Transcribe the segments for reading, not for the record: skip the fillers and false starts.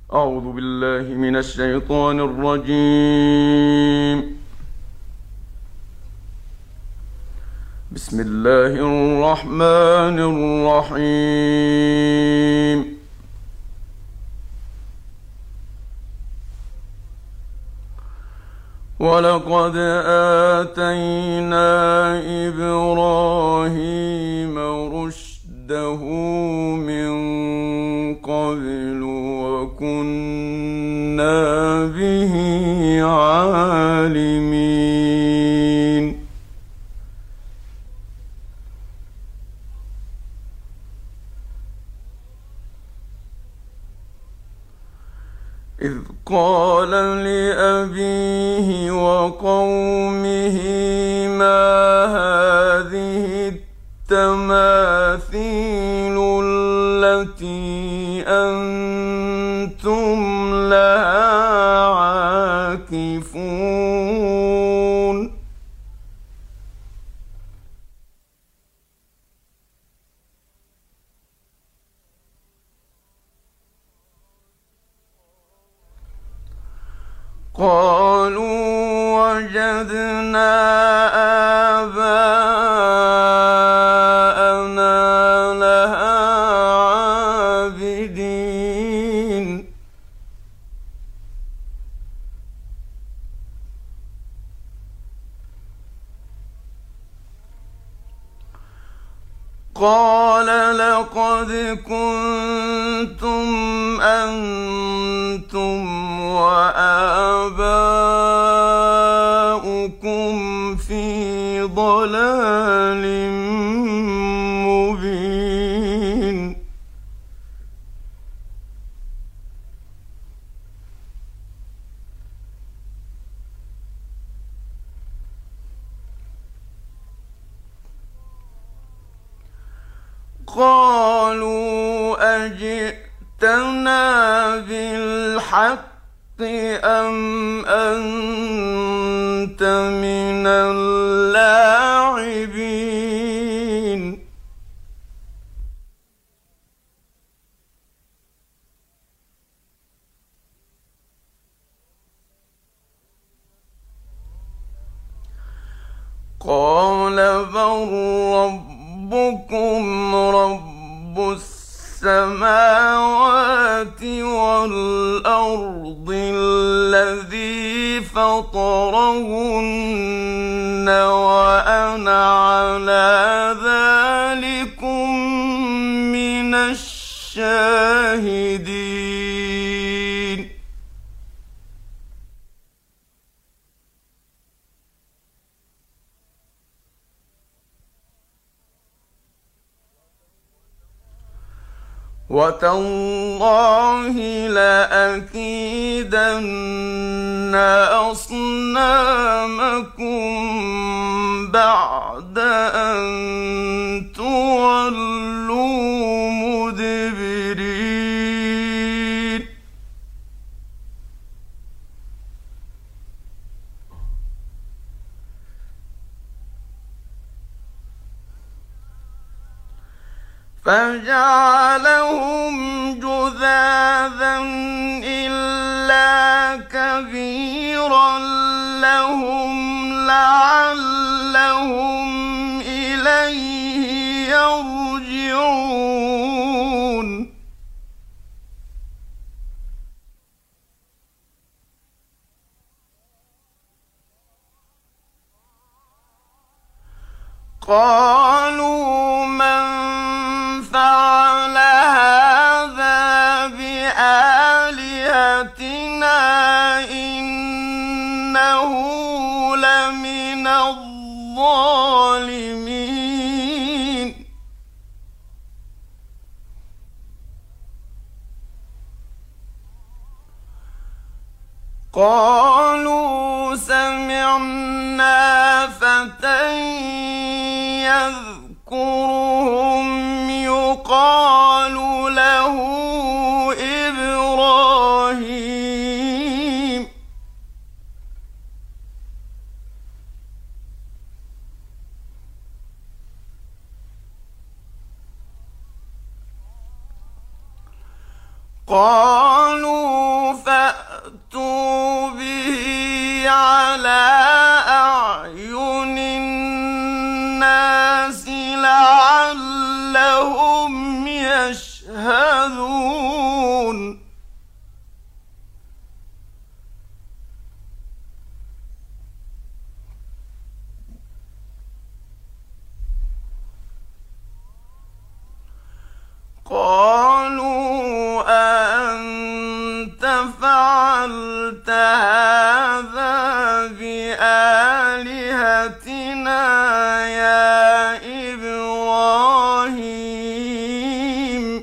أعوذ بالله من الشيطان الرجيم. بسم الله الرحمن الرحيم. ولقد آتينا إبراهيم رشده من قبل وكنا به عالمين. إذ قال لأبيه وقومه ما هذه التماثيل التي أنتم لها عاكفون. قالوا وجدنا آباءنا لها عابدين. قال لقد كنتم أنتم وآباؤكم في ضلال مبين. قالوا أجئتنا بالحق أم أنت من اللاعبين. قال بل ربكم رب السماوات والأرض الذي فطرهن وأنا على ذلكم من الشاهدين. وتالله لأكيدن أصنامكم بعد أن تولوا مدبرين. فجعلهم جذاذا إلا كبيرا لهم لعلهم إليه يرجعون. قالوا من فعل هذا بآلهتنا إنه لمن الظالمين. قالوا سمعنا فتى يذكرهم يقال له إبراهيم. قالوا قالوا أأنت فعلت هذا بآلهتنا يا إبراهيم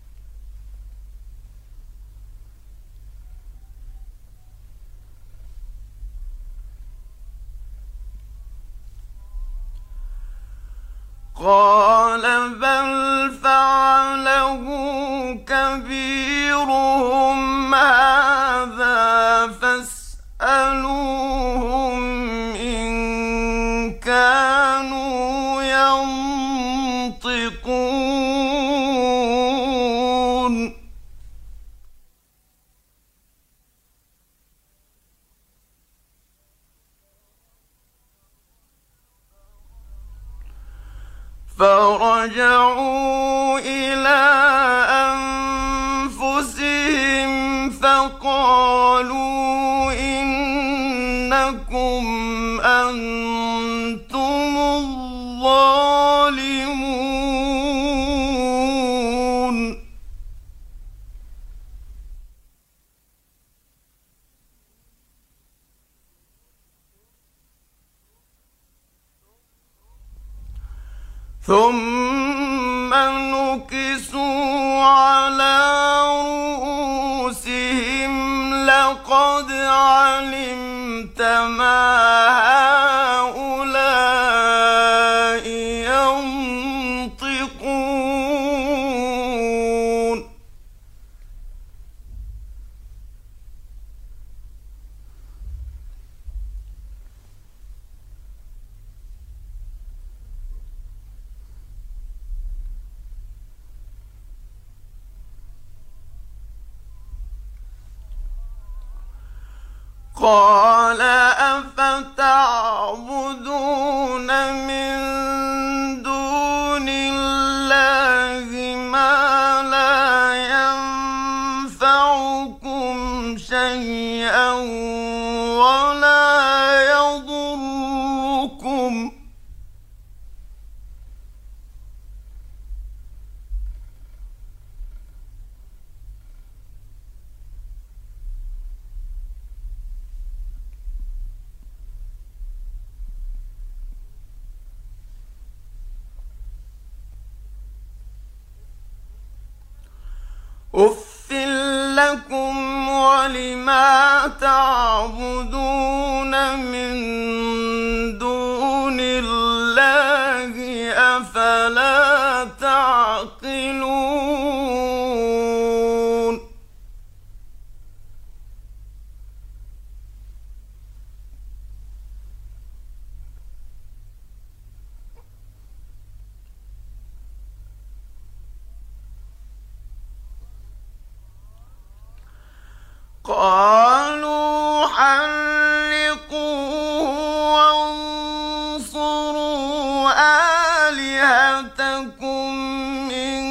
قال بل فعله كبيرهم هذا فاسألوهم إن كانوا ينطقون فرجعوا إلى أنفسهم فقالوا إنكم أنتم الظالمون ثم نكسوا على رؤوسهم لقد علمت ما هؤلاء ينطقون قال أفتعبدون من دون الله ما لا ينفعكم شيئا ولا يضركم أُفٍّ لكم ولما تعبدون من دون الله أفلا تعقلون قالوا حرقوه وانصروا آلهتكم إن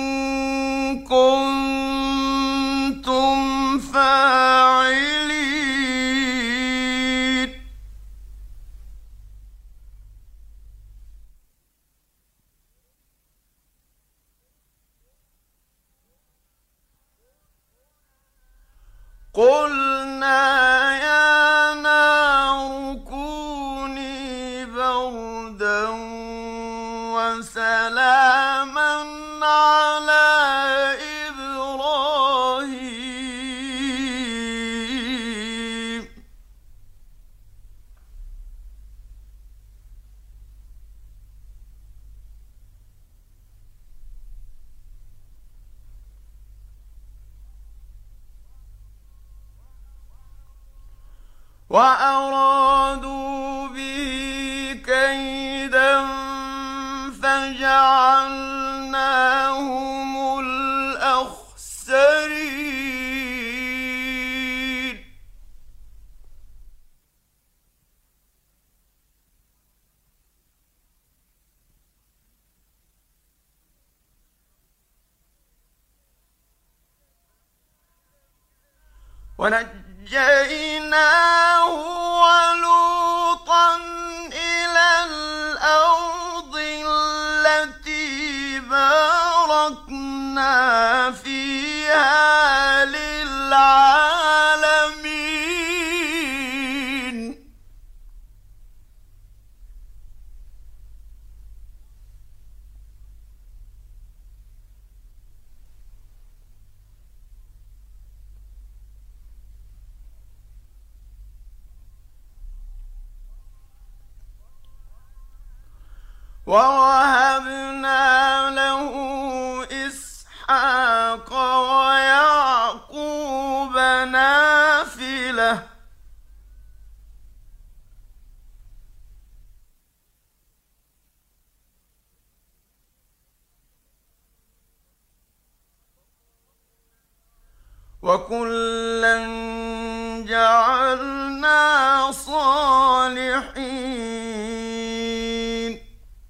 كنتم فاعلين قلنا يا نار كوني بردا وسلاما على إبراهيم وأرادوا به كيدا فجعلناهم الأخسرين ونجيناه ولوطا إلى الأرض التي باركنا فيها للعالمين. ووهبنا له إسحاق ويعقوب نافلة وكلا جعلنا صالحين.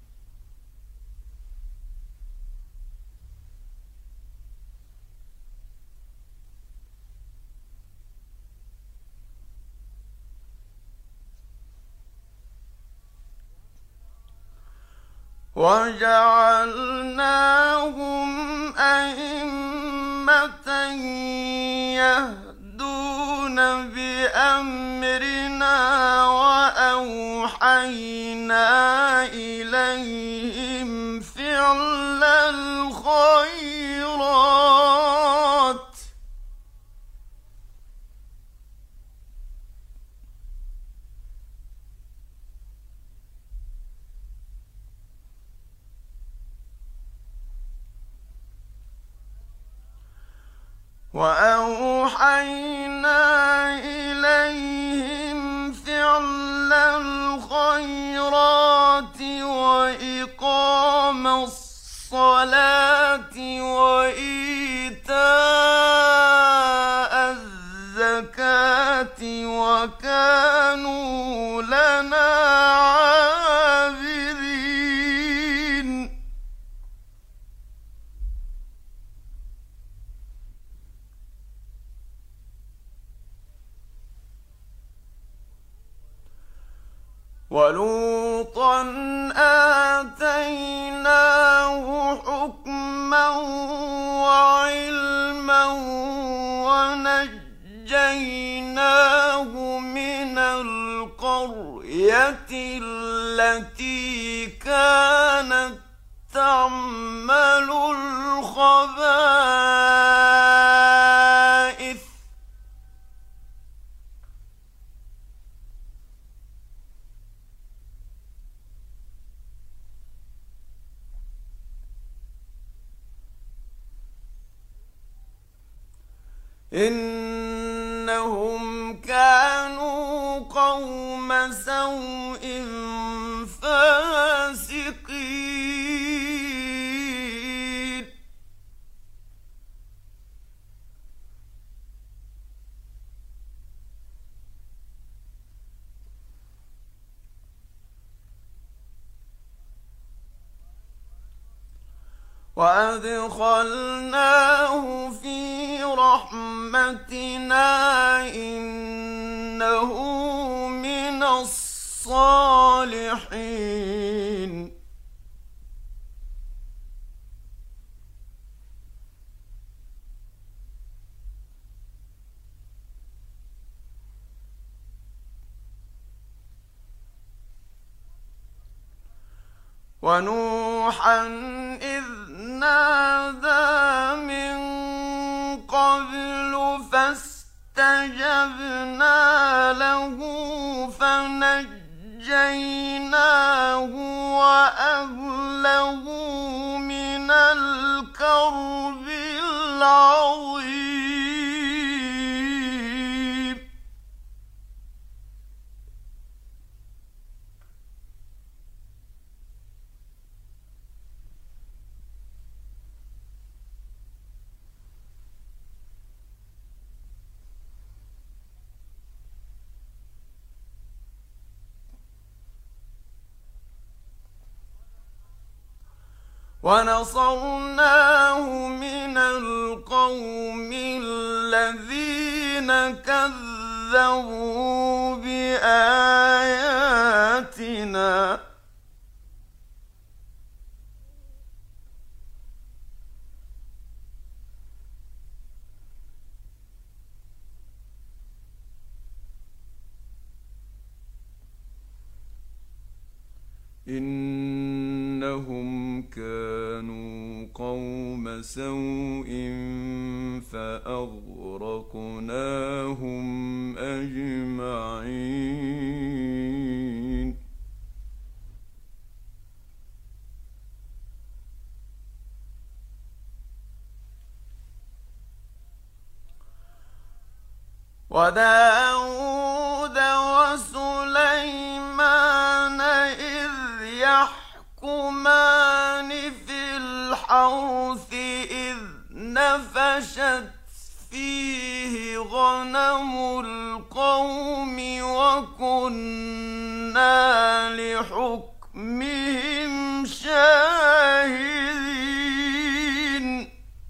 وجعلناهم أئمة يهدون بأمرنا وأوحينا إليهم فعل الخيرات وإقام الصلاة وإيتاء الزكاة وكانوا لنا عابدين. ولوطا آتيناه حكما وعلما ونجيناه من القرية التي كانت تعمل الخبائث إنهم كانوا قوم سوء فاسقين. وأدخلناه في رحمتنا إنه من الصالحين. ونوحا إذ نادى من قبل فاستجبنا له فنجيناه وأهله من الكرب العظيم. ونصرناه من القوم الذين كذبوا بآياتنا إنهم كانوا قوم سوء فأغرقناهم أجمعين. وداود وسليمان إذ يحكمان في الحرث إذ نفشت فيه غنم القوم وكنا لحكمهم شاهدين.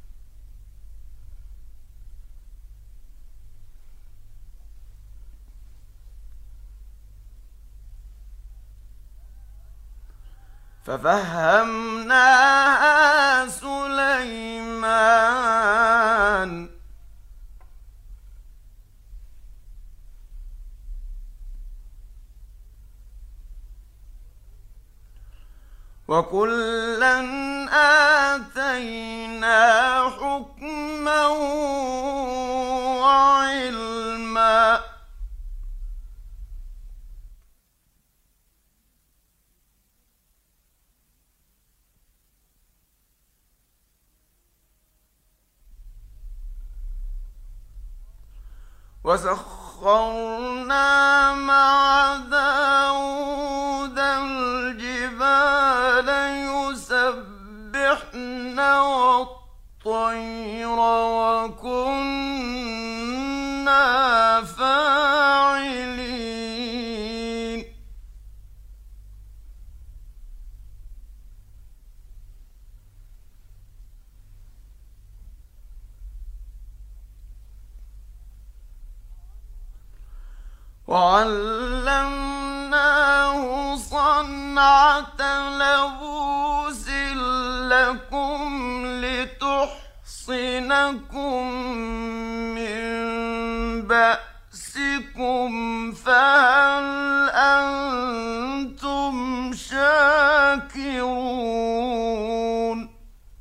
ففهمناها سليمان وكلا آتينا حكما وعلما وسخرنا مع داود الجبال يسبحن والطير وكنا فاعلين. وعلمناه صنعة لبوس لكم لتحصنكم من بأسكم فهل أنتم شاكرون.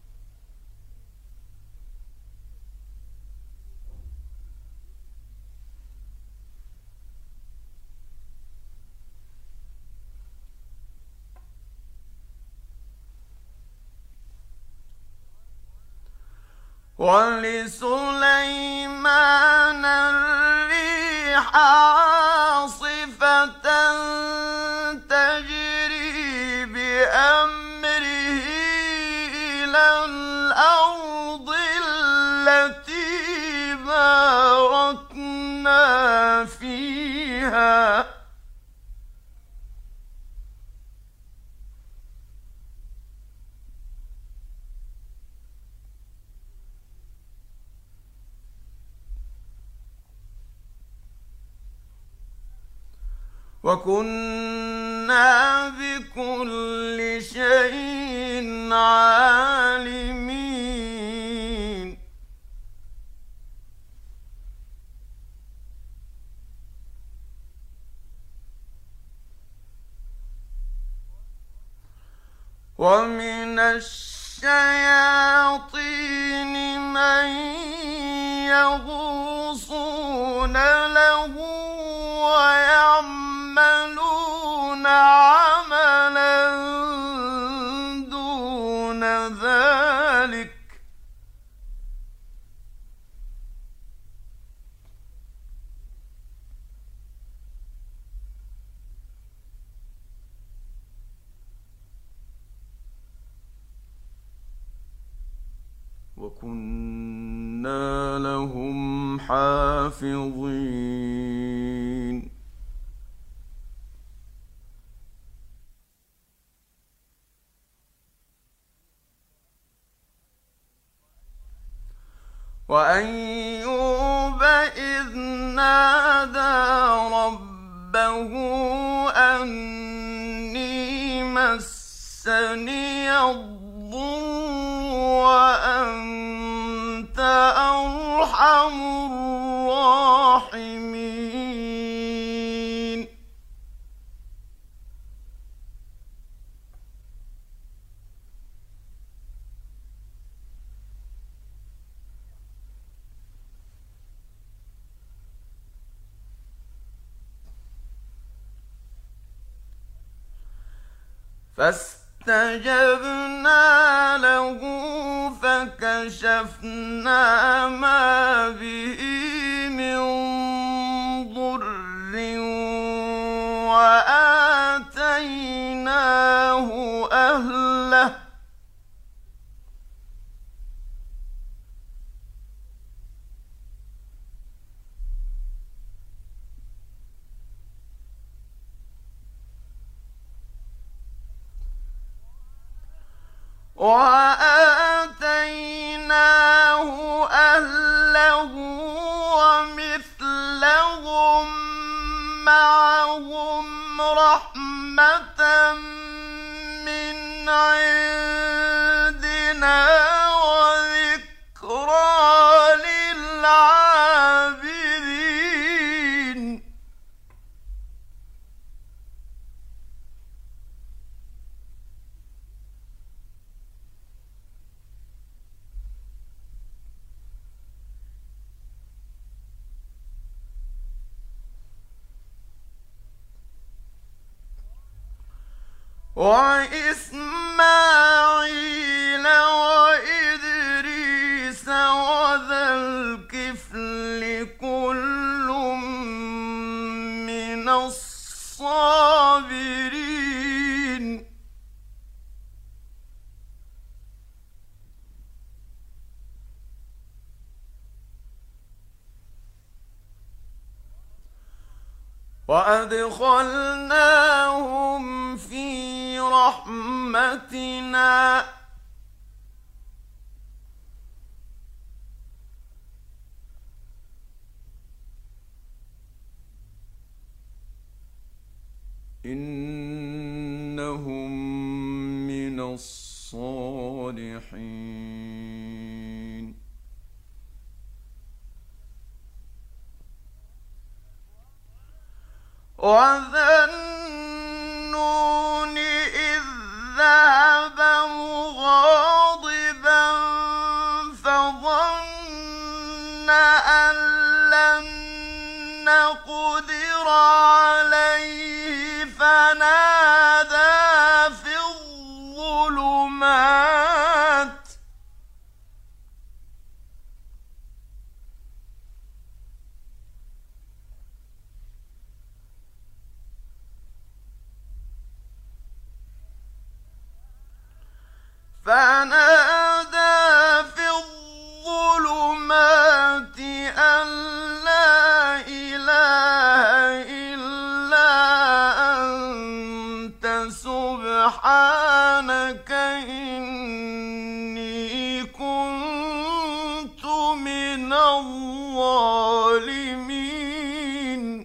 ولسليمان الريح عاصفة تجري بأمره إلى الأرض التي باركنا فيها وكنا بكل شيء عالمين. ومن الشياطين من يغوصون له ويعملون عملا دون ذلك وكنا لهم حافظين. وأيوب إذ نادى ربه أني مسني الضر وأنت أرحم الراحمين. فاستجبنا له فكشفنا ما به من ضر وآتيناه أهله ومثلهم معهم رحمة من عندنا وذكرى للعابدين وإسماعيل وإدريس وذا الكفل كل من الصابرين وأدخلناهم في رحمتنا إنهم من الصالحين وذا النون إذ ذهب مغاضبا فظن أن لن نقدر عليه فنادى في الظلمات أن لا إله إلا أنت سبحانك إني كنت من الظالمين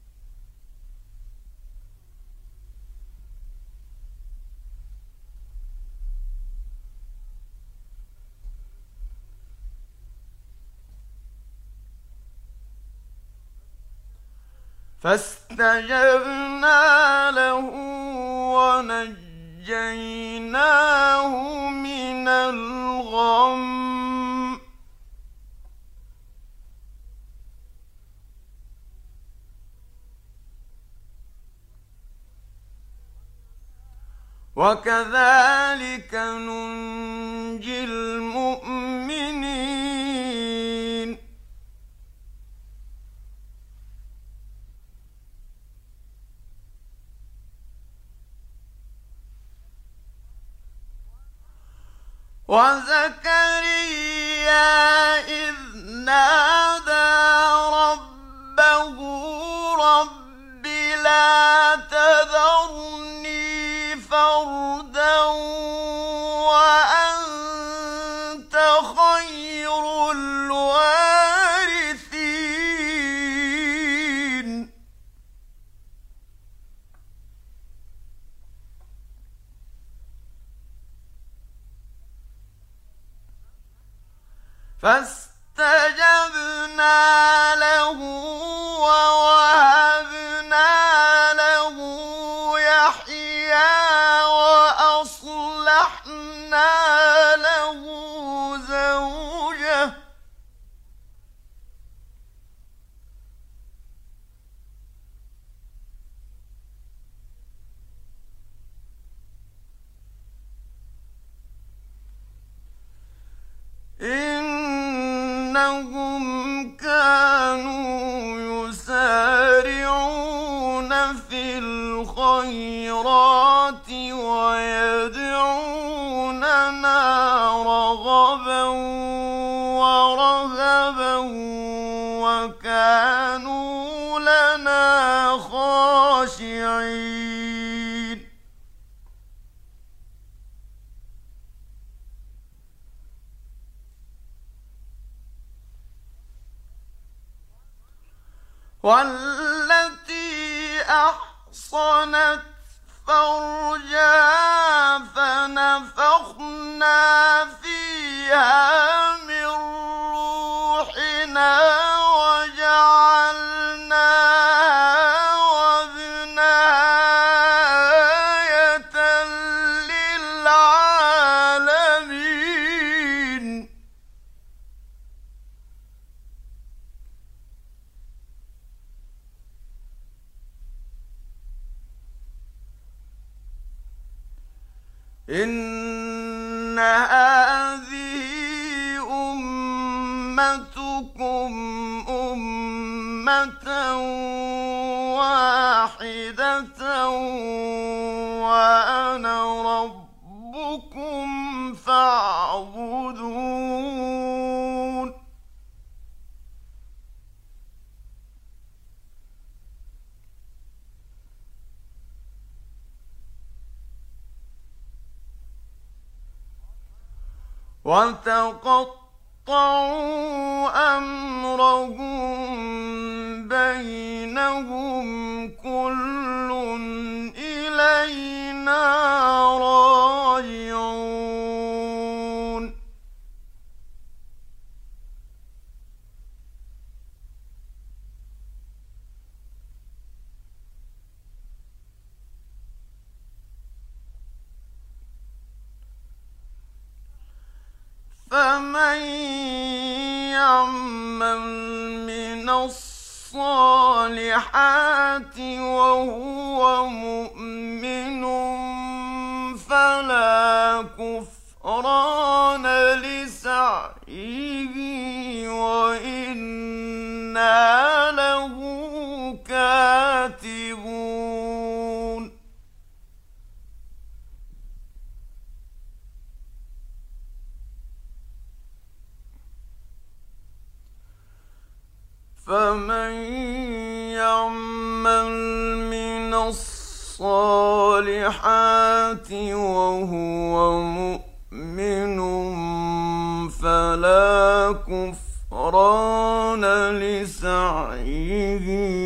فاستجبنا له ونجيناه من الغم وكذلك ننجي المؤمنين وزكريا إذ نادى ربه رب لا تذرني فردا وأنت خير الوارثين فاستجبنا له ووهبنا له يحيى وأصلحنا له زوجه إنهم كانوا يسارعون في الخيرات ويدعوننا رغبا ورهبا وكانوا لنا خاشعين والتي أحصنت فرجها فنفخنا فيها من روحنا وجعلناها وابنها آية للعالمين إن هذه أمتكم أمة واحدة وأنا ربكم فاعبدون وتقطعوا أمرهم بينهم كل إلينا راجعون فمن يعمل من الصالحات وهو مؤمن فلا كفران لسعيه وإنا له كاتبون فمن يعمل من الصالحات وهو مؤمن فلا كفران لسعيه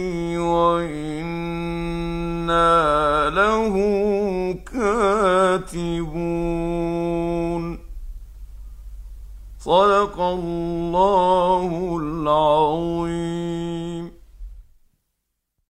وإنا له كاتبون صدق الله العظيم